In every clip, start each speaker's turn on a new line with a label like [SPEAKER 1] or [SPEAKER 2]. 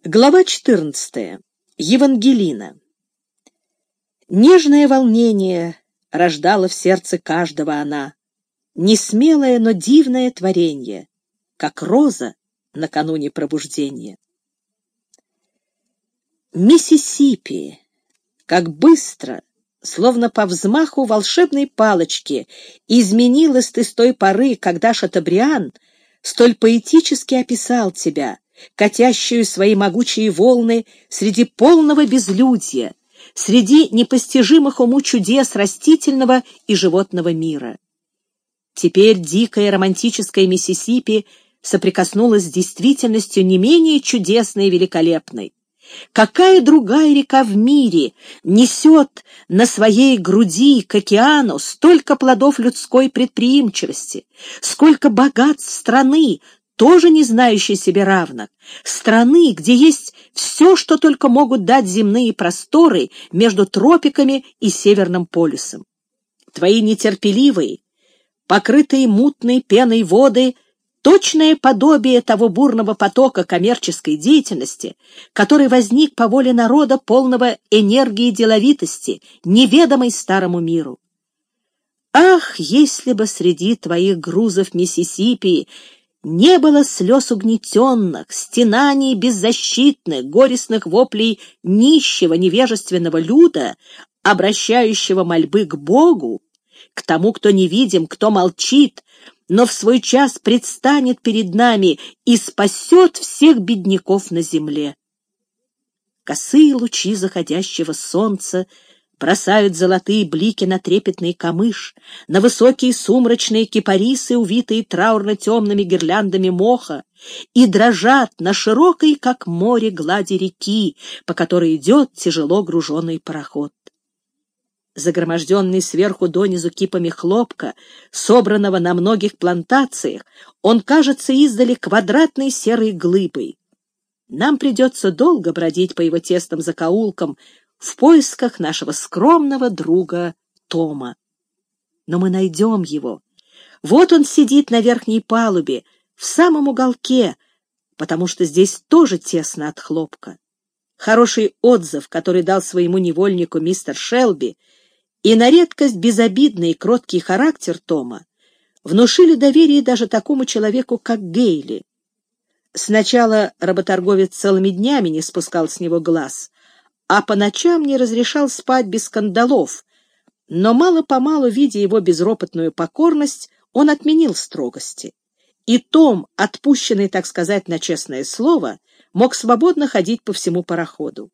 [SPEAKER 1] Глава 14. Евангелина. Нежное волнение рождала в сердце каждого она, несмелое, но дивное творение, как роза накануне пробуждения. Миссисипи, как быстро, словно по взмаху волшебной палочки, изменилась ты с той поры, когда Шатобриан столь поэтически описал тебя, катящую свои могучие волны среди полного безлюдья, среди непостижимых уму чудес растительного и животного мира. Теперь дикая романтическая Миссисипи соприкоснулась с действительностью не менее чудесной и великолепной. Какая другая река в мире несет на своей груди к океану столько плодов людской предприимчивости, сколько богатств страны, тоже не знающей себе равных, страны, где есть все, что только могут дать земные просторы между тропиками и Северным полюсом. Твои нетерпеливые, покрытые мутной пеной воды, точное подобие того бурного потока коммерческой деятельности, который возник по воле народа, полного энергии и деловитости, неведомой старому миру. Ах, если бы среди твоих грузов Миссисипи не было слез угнетенных, стенаний беззащитных, горестных воплей нищего, невежественного люда, обращающего мольбы к Богу, к тому, кто невидим, кто молчит, но в свой час предстанет перед нами и спасет всех бедняков на земле. Косые лучи заходящего солнца бросают золотые блики на трепетный камыш, на высокие сумрачные кипарисы, увитые траурно-темными гирляндами моха, и дрожат на широкой, как море, глади реки, по которой идет тяжело груженный пароход. Загроможденный сверху донизу кипами хлопка, собранного на многих плантациях, он кажется издали квадратной серой глыбой. Нам придется долго бродить по его тесным закоулкам в поисках нашего скромного друга Тома. Но мы найдем его. Вот он сидит на верхней палубе, в самом уголке, потому что здесь тоже тесно от хлопка. Хороший отзыв, который дал своему невольнику мистер Шелби, и на редкость безобидный и кроткий характер Тома внушили доверие даже такому человеку, как Гейли. Сначала работорговец целыми днями не спускал с него глаз, а по ночам не разрешал спать без кандалов, но мало-помалу, видя его безропотную покорность, он отменил строгости. И Том, отпущенный, так сказать, на честное слово, мог свободно ходить по всему пароходу.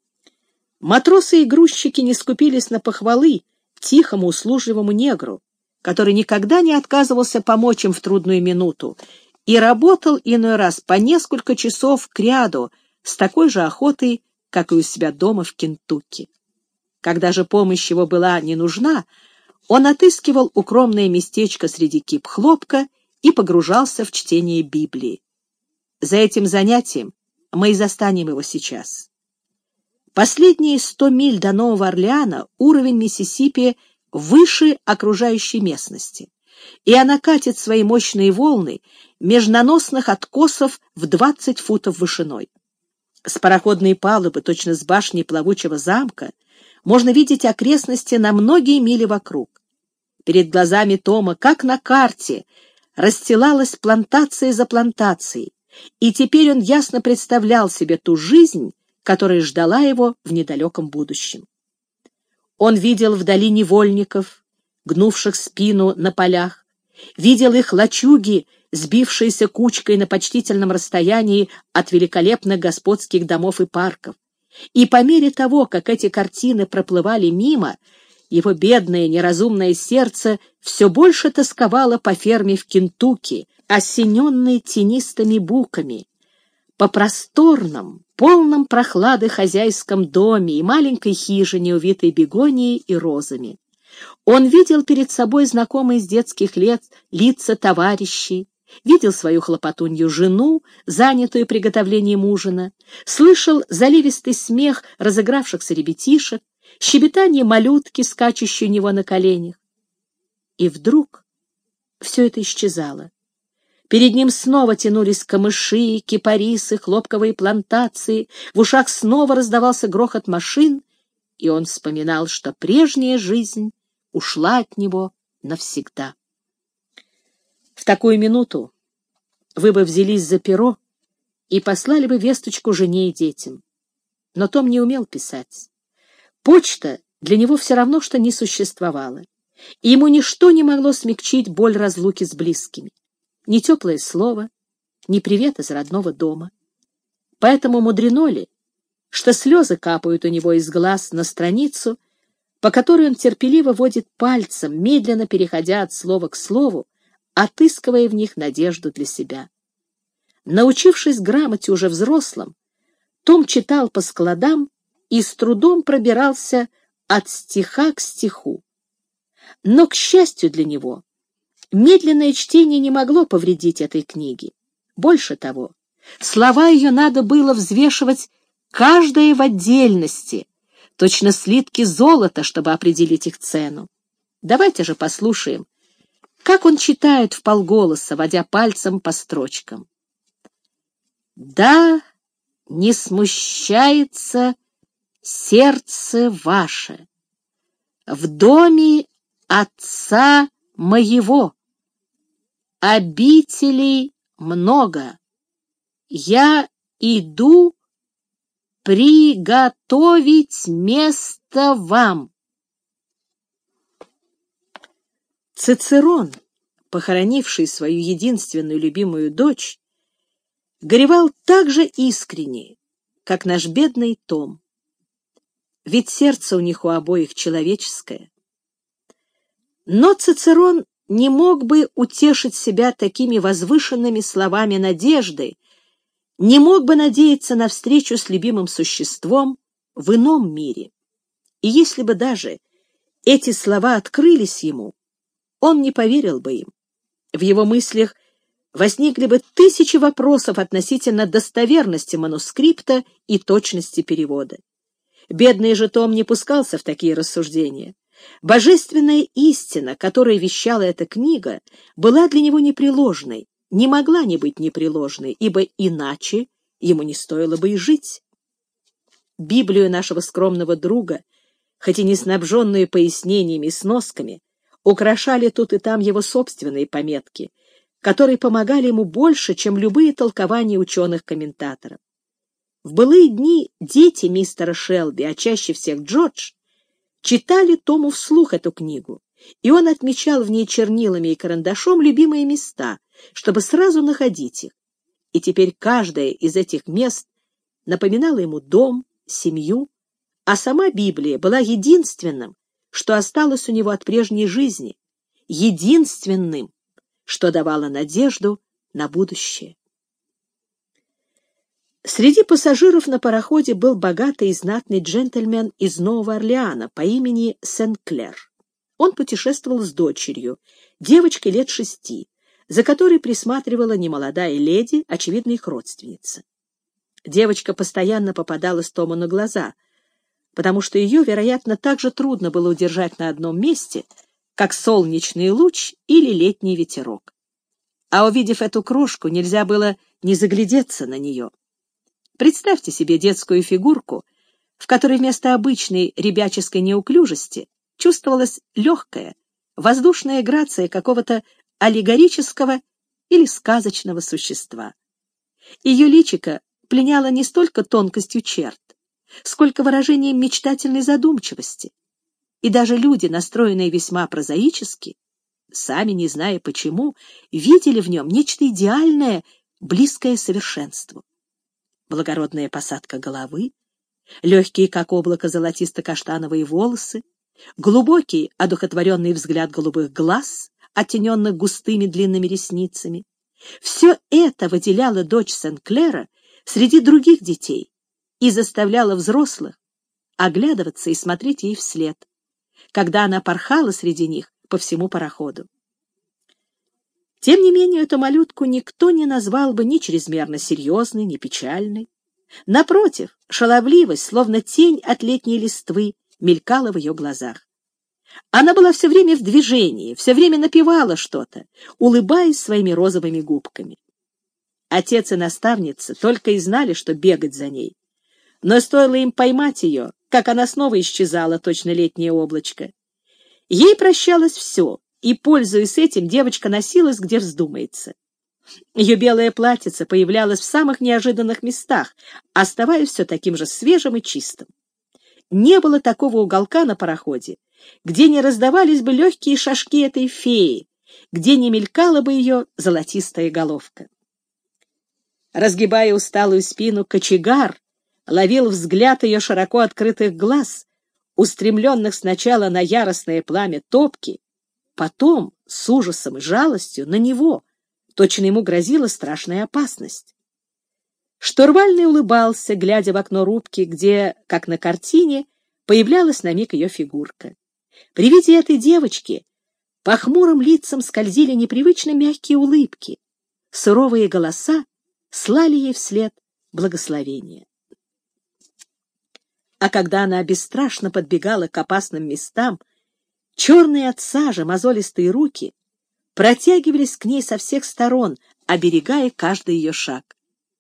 [SPEAKER 1] Матросы и грузчики не скупились на похвалы тихому, услужливому негру, который никогда не отказывался помочь им в трудную минуту и работал иной раз по несколько часов кряду с такой же охотой, как и у себя дома в Кентукки. Когда же помощь его была не нужна, он отыскивал укромное местечко среди кип хлопка и погружался в чтение Библии. За этим занятием мы и застанем его сейчас. Последние 100 миль до Нового Орлеана уровень Миссисипи выше окружающей местности, и она катит свои мощные волны меж наносных откосов в 20 футов вышиной. С пароходной палубы, точно с башни плавучего замка, можно видеть окрестности на многие мили вокруг. Перед глазами Тома, как на карте, расстилалась плантация за плантацией, и теперь он ясно представлял себе ту жизнь, которая ждала его в недалеком будущем. Он видел вдали невольников, гнувших спину на полях, видел их лачуги, сбившиеся кучкой на почтительном расстоянии от великолепных господских домов и парков. И по мере того, как эти картины проплывали мимо, его бедное неразумное сердце все больше тосковало по ферме в Кентукки, осененной тенистыми буками, по просторном, полном прохлады хозяйском доме и маленькой хижине, увитой бегонией и розами. Он видел перед собой знакомые с детских лет лица товарищей, видел свою хлопотунью жену, занятую приготовлением ужина, слышал заливистый смех разыгравшихся ребятишек, щебетание малютки, скачущей у него на коленях. И вдруг все это исчезало. Перед ним снова тянулись камыши, кипарисы, хлопковые плантации, в ушах снова раздавался грохот машин, и он вспоминал, что прежняя жизнь ушла от него навсегда. В такую минуту вы бы взялись за перо и послали бы весточку жене и детям. Но Том не умел писать. Почта для него все равно, что не существовала, и ему ничто не могло смягчить боль разлуки с близкими. Ни теплое слово, ни привет из родного дома. Поэтому мудрено ли, что слезы капают у него из глаз на страницу, по которой он терпеливо водит пальцем, медленно переходя от слова к слову, отыскивая в них надежду для себя. Научившись грамоте уже взрослым, Том читал по складам и с трудом пробирался от стиха к стиху. Но, к счастью для него, медленное чтение не могло повредить этой книге. Больше того, слова ее надо было взвешивать каждое в отдельности, точно слитки золота, чтобы определить их цену. Давайте же послушаем, как он читает вполголоса, водя пальцем по строчкам. «Да не смущается сердце ваше в доме Отца моего. Обителей много. Я иду приготовить место вам». Цицерон, похоронивший свою единственную любимую дочь, горевал так же искренне, как наш бедный Том. Ведь сердце у них у обоих человеческое. Но Цицерон не мог бы утешить себя такими возвышенными словами надежды, не мог бы надеяться на встречу с любимым существом в ином мире. И если бы даже эти слова открылись ему, он не поверил бы им. В его мыслях возникли бы тысячи вопросов относительно достоверности манускрипта и точности перевода. Бедный же Том не пускался в такие рассуждения. Божественная истина, которой вещала эта книга, была для него непреложной, не могла не быть непреложной, ибо иначе ему не стоило бы и жить. Библию нашего скромного друга, хоть и не снабженную пояснениями и сносками, украшали тут и там его собственные пометки, которые помогали ему больше, чем любые толкования ученых-комментаторов. В былые дни дети мистера Шелби, а чаще всех Джордж, читали Тому вслух эту книгу, и он отмечал в ней чернилами и карандашом любимые места, чтобы сразу находить их. И теперь каждое из этих мест напоминало ему дом, семью, а сама Библия была единственным, что осталось у него от прежней жизни, единственным, что давало надежду на будущее. Среди пассажиров на пароходе был богатый и знатный джентльмен из Нового Орлеана по имени Сен-Клер. Он путешествовал с дочерью, девочкой лет 6, за которой присматривала немолодая леди, очевидно, их родственница. Девочка постоянно попадалась Тому на глаза, потому что ее, вероятно, так же трудно было удержать на одном месте, как солнечный луч или летний ветерок. А увидев эту крошку, нельзя было не заглядеться на нее. Представьте себе детскую фигурку, в которой вместо обычной ребяческой неуклюжести чувствовалась легкая, воздушная грация какого-то аллегорического или сказочного существа. Ее личико пленяло не столько тонкостью черт, сколько выражением мечтательной задумчивости. И даже люди, настроенные весьма прозаически, сами не зная почему, видели в нем нечто идеальное, близкое совершенству. Благородная посадка головы, легкие, как облако, золотисто-каштановые волосы, глубокий, одухотворенный взгляд голубых глаз, оттененных густыми длинными ресницами. Все это выделяло дочь Сен-Клера среди других детей и заставляло взрослых оглядываться и смотреть ей вслед, когда она порхала среди них по всему пароходу. Тем не менее, эту малютку никто не назвал бы ни чрезмерно серьезной, ни печальной. Напротив, шаловливость, словно тень от летней листвы, мелькала в ее глазах. Она была все время в движении, все время напевала что-то, улыбаясь своими розовыми губками. Отец и наставница только и знали, что бегать за ней. Но стоило им поймать ее, как она снова исчезала, точно летнее облачко. Ей прощалось все, и, пользуясь этим, девочка носилась, где вздумается. Ее белое платьице появлялось в самых неожиданных местах, оставаясь все таким же свежим и чистым. Не было такого уголка на пароходе, где не раздавались бы легкие шажки этой феи, где не мелькала бы ее золотистая головка. Разгибая усталую спину, кочегар ловил взгляд ее широко открытых глаз, устремленных сначала на яростное пламя топки, потом с ужасом и жалостью на него. Точно ему грозила страшная опасность. Штурвальный улыбался, глядя в окно рубки, где, как на картине, появлялась на миг ее фигурка. При виде этой девочки по хмурым лицам скользили непривычно мягкие улыбки. Суровые голоса слали ей вслед благословение. А когда она бесстрашно подбегала к опасным местам, черные от сажи мозолистые руки протягивались к ней со всех сторон, оберегая каждый ее шаг.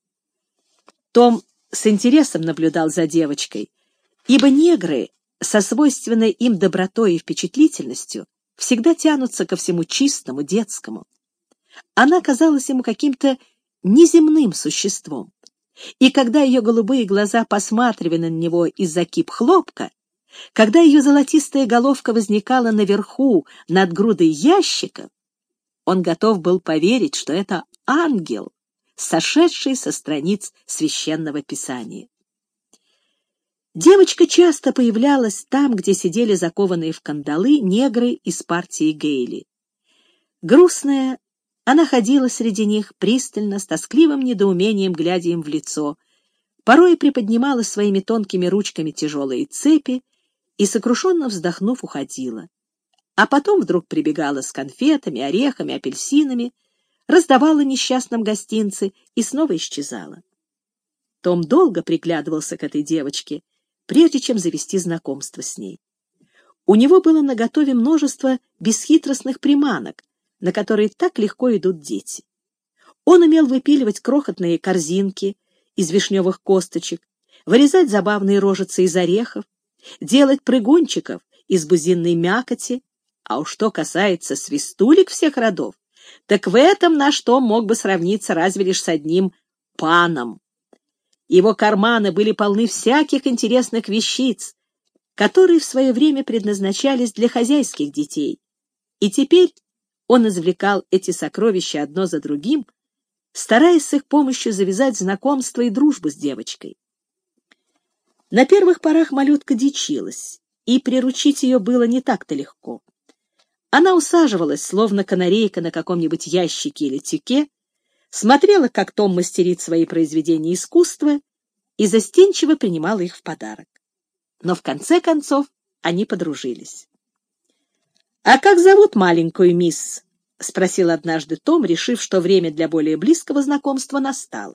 [SPEAKER 1] Том с интересом наблюдал за девочкой, ибо негры со свойственной им добротой и впечатлительностью всегда тянутся ко всему чистому, детскому. Она казалась ему каким-то неземным существом, и когда ее голубые глаза посматривали на него из-за кип хлопка, когда ее золотистая головка возникала наверху над грудой ящиков, он готов был поверить, что это ангел, сошедший со страниц Священного Писания. Девочка часто появлялась там, где сидели закованные в кандалы негры из партии Гейли. Грустная, она ходила среди них пристально, с тоскливым недоумением глядя им в лицо, порой приподнимала своими тонкими ручками тяжелые цепи и, сокрушенно вздохнув, уходила. А потом вдруг прибегала с конфетами, орехами, апельсинами, раздавала несчастным гостинцы и снова исчезала. Том долго приглядывался к этой девочке, прежде чем завести знакомство с ней. У него было наготове множество бесхитростных приманок, на которые так легко идут дети. Он умел выпиливать крохотные корзинки из вишневых косточек, вырезать забавные рожицы из орехов, делать прыгунчиков из бузинной мякоти, а уж что касается свистулек всех родов, так в этом наш Том мог бы сравниться разве лишь с одним паном. Его карманы были полны всяких интересных вещиц, которые в свое время предназначались для хозяйских детей, и теперь он извлекал эти сокровища одно за другим, стараясь с их помощью завязать знакомство и дружбу с девочкой. На первых порах малютка дичилась, и приручить ее было не так-то легко. Она усаживалась, словно канарейка, на каком-нибудь ящике или тюке, смотрела, как Том мастерит свои произведения искусства, и застенчиво принимала их в подарок. Но в конце концов они подружились. «А как зовут маленькую мисс?» — спросил однажды Том, решив, что время для более близкого знакомства настало.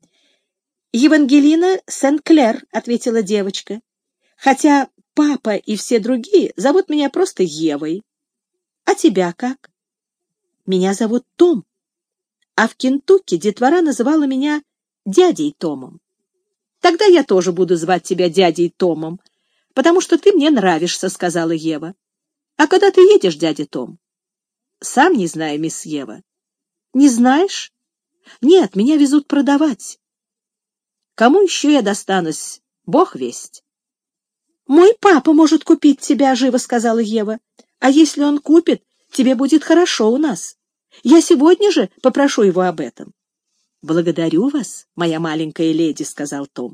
[SPEAKER 1] «Евангелина Сен-Клер», — ответила девочка, «хотя папа и все другие зовут меня просто Евой. А тебя как?» «Меня зовут Том, а в Кентукки детвора называла меня дядей Томом. Тогда я тоже буду звать тебя дядей Томом, потому что ты мне нравишься», — сказала Ева. «А когда ты едешь, дядя Том?» «Сам не знаю, мисс Ева». «Не знаешь?» «Нет, меня везут продавать». «Кому еще я достанусь? Бог весть». «Мой папа может купить тебя», — живо сказала Ева. «А если он купит, тебе будет хорошо у нас. Я сегодня же попрошу его об этом». «Благодарю вас, моя маленькая леди», — сказал Том.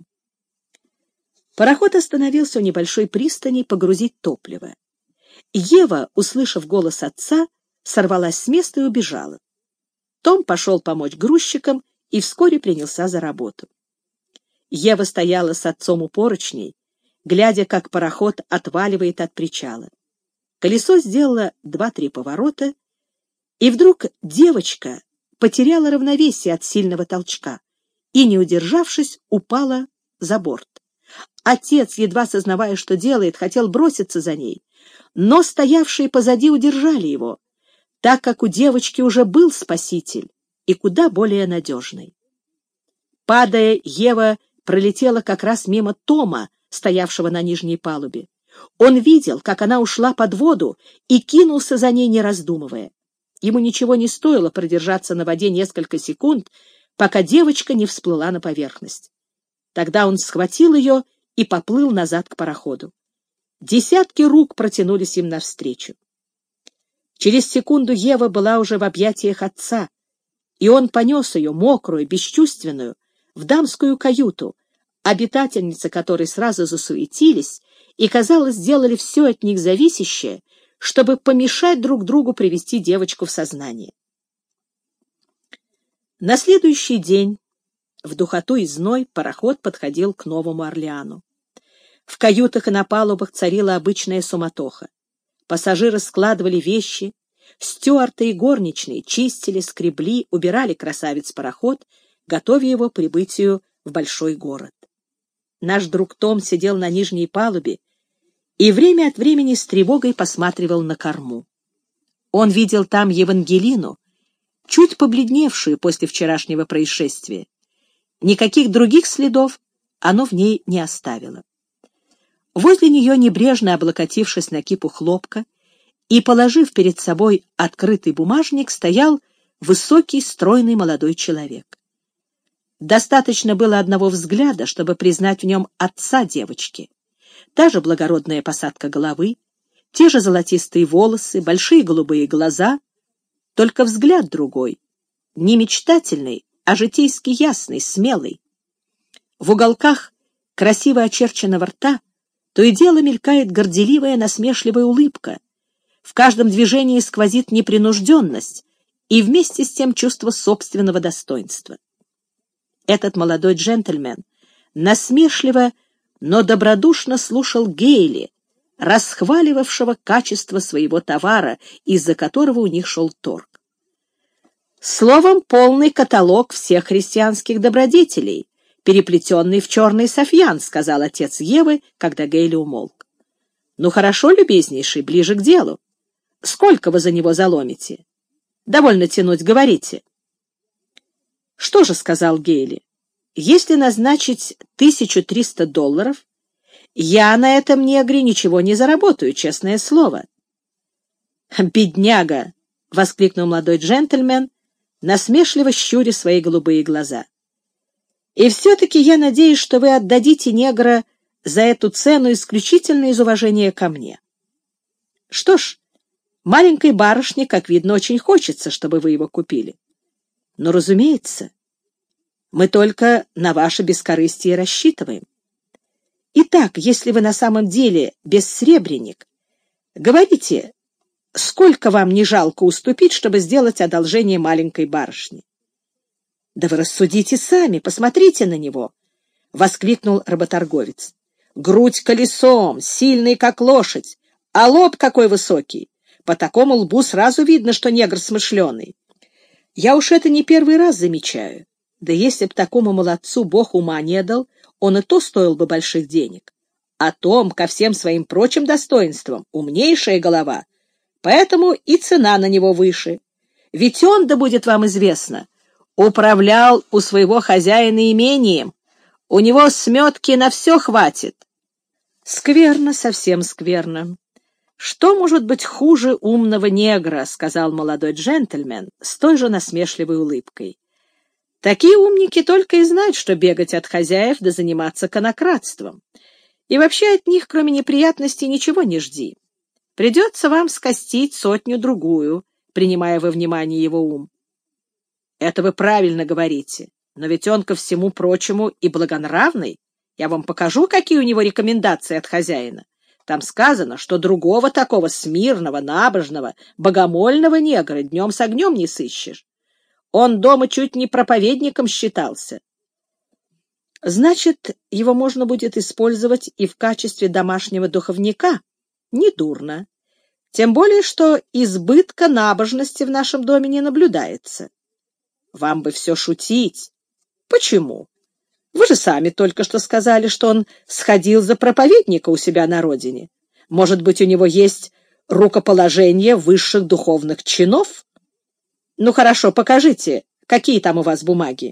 [SPEAKER 1] Пароход остановился у небольшой пристани погрузить топливо. Ева, услышав голос отца, сорвалась с места и убежала. Том пошел помочь грузчикам и вскоре принялся за работу. Ева стояла с отцом у поручней, глядя, как пароход отваливает от причала. Колесо сделало 2-3 поворота, и вдруг девочка потеряла равновесие от сильного толчка и, не удержавшись, упала за борт. Отец, едва сознавая, что делает, хотел броситься за ней, но стоявшие позади удержали его, так как у девочки уже был спаситель и куда более надежный. Падая, Ева пролетела как раз мимо Тома, стоявшего на нижней палубе. Он видел, как она ушла под воду, и кинулся за ней, не раздумывая. Ему ничего не стоило продержаться на воде несколько секунд, пока девочка не всплыла на поверхность. Тогда он схватил ее и поплыл назад к пароходу. Десятки рук протянулись им навстречу. Через секунду Ева была уже в объятиях отца, и он понес ее, мокрую, бесчувственную, в дамскую каюту, обитательницы которой сразу засуетились и, казалось, сделали все от них зависящее, чтобы помешать друг другу привести девочку в сознание. На следующий день, в духоту и зной, пароход подходил к Новому Орлеану. В каютах и на палубах царила обычная суматоха. Пассажиры складывали вещи, стюарты и горничные чистили, скребли, убирали красавец-пароход, готовя его к прибытию в большой город. Наш друг Том сидел на нижней палубе и время от времени с тревогой посматривал на корму. Он видел там Евангелину, чуть побледневшую после вчерашнего происшествия. Никаких других следов оно в ней не оставило. Возле нее, небрежно облокотившись на кипу хлопка и положив перед собой открытый бумажник, стоял высокий, стройный молодой человек. Достаточно было одного взгляда, чтобы признать в нем отца девочки. Та же благородная посадка головы, те же золотистые волосы, большие голубые глаза, только взгляд другой, не мечтательный, а житейски ясный, смелый. В уголках красиво очерченного рта то и дело мелькает горделивая насмешливая улыбка, в каждом движении сквозит непринужденность и вместе с тем чувство собственного достоинства. Этот молодой джентльмен насмешливо, но добродушно слушал Гейли, расхваливавшего качество своего товара, из-за которого у них шел торг. Словом, полный каталог всех христианских добродетелей, переплетенный в черный софьян, — сказал отец Евы, когда Гейли умолк. — Ну хорошо, любезнейший, ближе к делу. Сколько вы за него заломите? Довольно тянуть, говорите. — Что же, — сказал Гейли, — если назначить $1300, я на этом негре ничего не заработаю, честное слово. — Бедняга! — воскликнул молодой джентльмен, насмешливо щуря свои голубые глаза. И все-таки я надеюсь, что вы отдадите негра за эту цену исключительно из уважения ко мне. Что ж, маленькой барышне, как видно, очень хочется, чтобы вы его купили. Но, разумеется, мы только на ваше бескорыстие рассчитываем. Итак, если вы на самом деле бессребренник, говорите, сколько вам не жалко уступить, чтобы сделать одолжение маленькой барышне? — Да вы рассудите сами, посмотрите на него! — воскликнул работорговец. — Грудь колесом, сильный, как лошадь, а лоб какой высокий! По такому лбу сразу видно, что негр смышленый. Я уж это не первый раз замечаю. Да если б такому молодцу Бог ума не дал, он и то стоил бы больших денег. А Том, ко всем своим прочим достоинствам, умнейшая голова, поэтому и цена на него выше. Ведь он, да будет вам известно, управлял у своего хозяина имением. У него сметки на все хватит. Скверно, совсем скверно. Что может быть хуже умного негра, — сказал молодой джентльмен с той же насмешливой улыбкой. Такие умники только и знают, что бегать от хозяев да заниматься конокрадством. И вообще от них, кроме неприятностей, ничего не жди. Придется вам скостить 100-другую, принимая во внимание его ум. Это вы правильно говорите, но ведь он ко всему прочему и благонравный. Я вам покажу, какие у него рекомендации от хозяина. Там сказано, что другого такого смирного, набожного, богомольного негра днем с огнем не сыщешь. Он дома чуть не проповедником считался. Значит, его можно будет использовать и в качестве домашнего духовника? Недурно. Тем более, что избытка набожности в нашем доме не наблюдается. Вам бы все шутить. Почему? Вы же сами только что сказали, что он сходил за проповедника у себя на родине. Может быть, у него есть рукоположение высших духовных чинов? Ну хорошо, покажите, какие там у вас бумаги.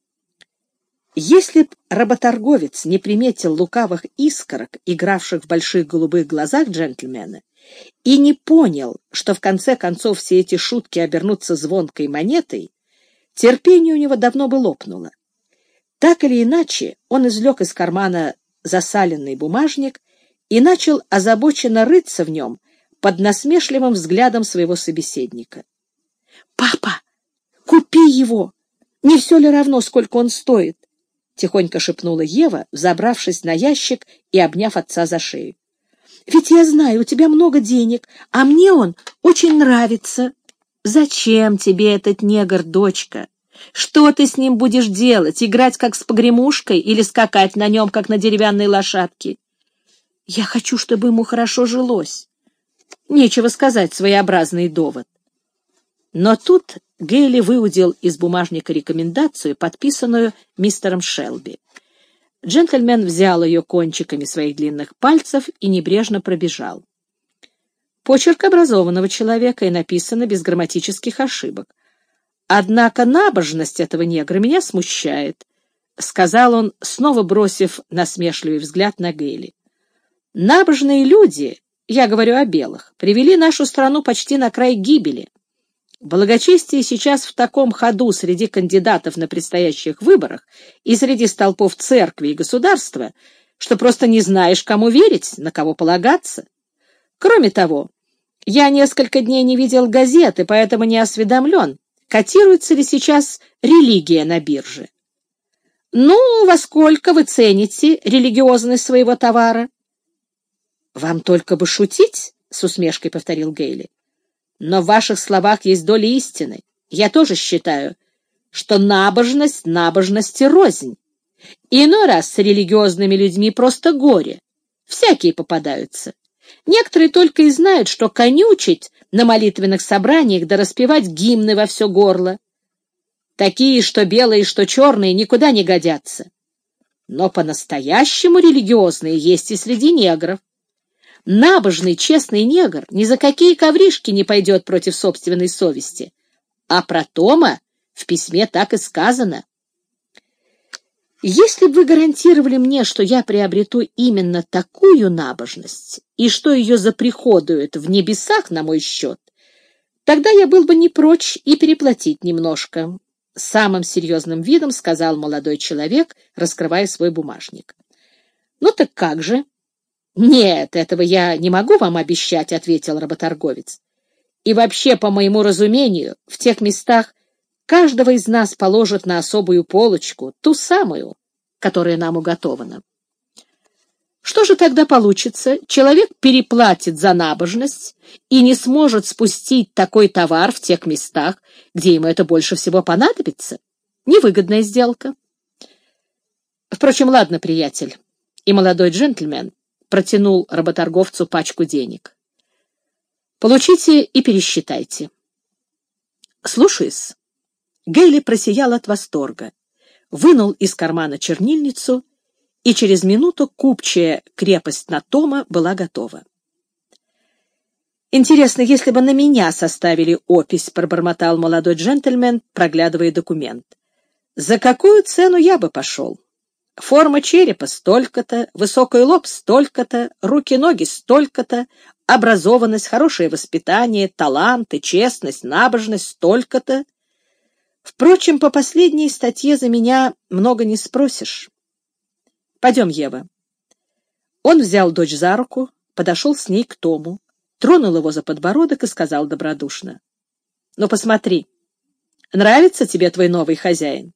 [SPEAKER 1] Если б работорговец не приметил лукавых искорок, игравших в больших голубых глазах джентльмена, и не понял, что в конце концов все эти шутки обернутся звонкой монетой, терпение у него давно бы лопнуло. Так или иначе, он извлек из кармана засаленный бумажник и начал озабоченно рыться в нем под насмешливым взглядом своего собеседника. — Папа, купи его! Не все ли равно, сколько он стоит? — тихонько шепнула Ева, взобравшись на ящик и обняв отца за шею. — Ведь я знаю, у тебя много денег, а мне он очень нравится. — Зачем тебе этот негр, дочка? Что ты с ним будешь делать? Играть как с погремушкой или скакать на нем, как на деревянной лошадке? Я хочу, чтобы ему хорошо жилось. Нечего сказать, своеобразный довод. Но тут Гейли выудил из бумажника рекомендацию, подписанную мистером Шелби. Джентльмен взял ее кончиками своих длинных пальцев и небрежно пробежал. Почерк образованного человека и написано без грамматических ошибок. «Однако набожность этого негра меня смущает», — сказал он, снова бросив насмешливый взгляд на Гейли. «Набожные люди, я говорю о белых, привели нашу страну почти на край гибели. Благочестие сейчас в таком ходу среди кандидатов на предстоящих выборах и среди столпов церкви и государства, что просто не знаешь, кому верить, на кого полагаться. Кроме того, я несколько дней не видел газеты, поэтому не осведомлен, котируется ли сейчас религия на бирже. Ну, во сколько вы цените религиозность своего товара? — Вам только бы шутить, — с усмешкой повторил Гейли. Но в ваших словах есть доля истины. Я тоже считаю, что набожность набожности рознь. Иной раз с религиозными людьми просто горе. Всякие попадаются. Некоторые только и знают, что конючить на молитвенных собраниях да распевать гимны во все горло. Такие, что белые, что черные, никуда не годятся. Но по-настоящему религиозные есть и среди негров. Набожный, честный негр ни за какие ковришки не пойдет против собственной совести. А про Тома в письме так и сказано. Если бы вы гарантировали мне, что я приобрету именно такую набожность и что ее заприходуют в небесах на мой счет, тогда я был бы не прочь и переплатить немножко, — самым серьезным видом сказал молодой человек, раскрывая свой бумажник. — Ну так как же? — Нет, этого я не могу вам обещать, — ответил работорговец. — И вообще, по моему разумению, в тех местах каждого из нас положат на особую полочку, ту самую, которая нам уготована. Что же тогда получится? Человек переплатит за набожность и не сможет спустить такой товар в тех местах, где ему это больше всего понадобится? Невыгодная сделка. Впрочем, ладно, приятель. И молодой джентльмен протянул работорговцу пачку денег. Получите и пересчитайте. Слушаюсь. Гейли просиял от восторга, вынул из кармана чернильницу, и через минуту купчая крепость на Тома была готова. «Интересно, если бы на меня составили опись», — пробормотал молодой джентльмен, проглядывая документ. «За какую цену я бы пошел? Форма черепа столько-то, высокий лоб столько-то, руки-ноги столько-то, образованность, хорошее воспитание, таланты, честность, набожность столько-то. Впрочем, по последней статье за меня много не спросишь. Пойдем, Ева». Он взял дочь за руку, подошел с ней к Тому, тронул его за подбородок и сказал добродушно: «Ну, посмотри, нравится тебе твой новый хозяин?»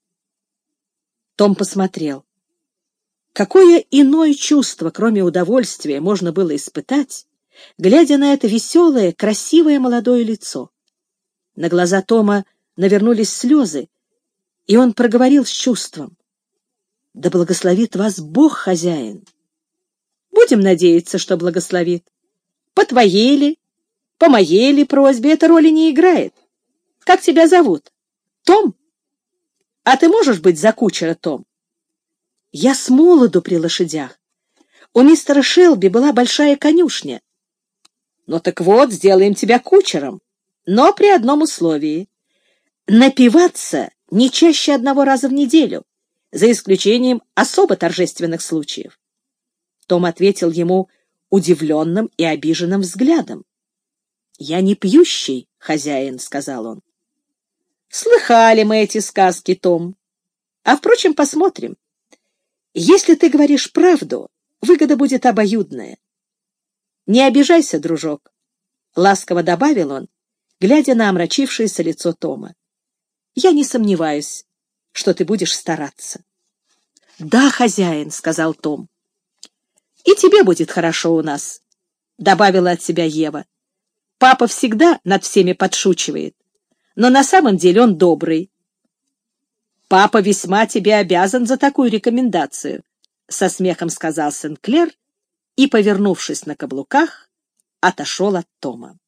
[SPEAKER 1] Том посмотрел. Какое иное чувство, кроме удовольствия, можно было испытать, глядя на это веселое, красивое молодое лицо? На глаза Тома навернулись слезы, и он проговорил с чувством: «Да благословит вас Бог, хозяин!» «Будем надеяться, что благословит. По твоей ли, по моей ли просьбе эта роли не играет. Как тебя зовут? Том? А ты можешь быть за кучера, Том?» «Я с молоду при лошадях. У мистера Шелби была большая конюшня. Ну так вот, сделаем тебя кучером, но при одном условии. Напиваться не чаще 1 раза в неделю, за исключением особо торжественных случаев. Том ответил ему удивленным и обиженным взглядом. «Я не пьющий, хозяин», — сказал он. «Слыхали мы эти сказки, Том. А, впрочем, посмотрим. Если ты говоришь правду, выгода будет обоюдная. Не обижайся, дружок», — ласково добавил он, глядя на омрачившееся лицо Тома. «Я не сомневаюсь, что ты будешь стараться». «Да, хозяин», — сказал Том. «И тебе будет хорошо у нас», — добавила от себя Ева. «Папа всегда над всеми подшучивает, но на самом деле он добрый». «Папа весьма тебе обязан за такую рекомендацию», — со смехом сказал Сен-Клер и, повернувшись на каблуках, отошел от Тома.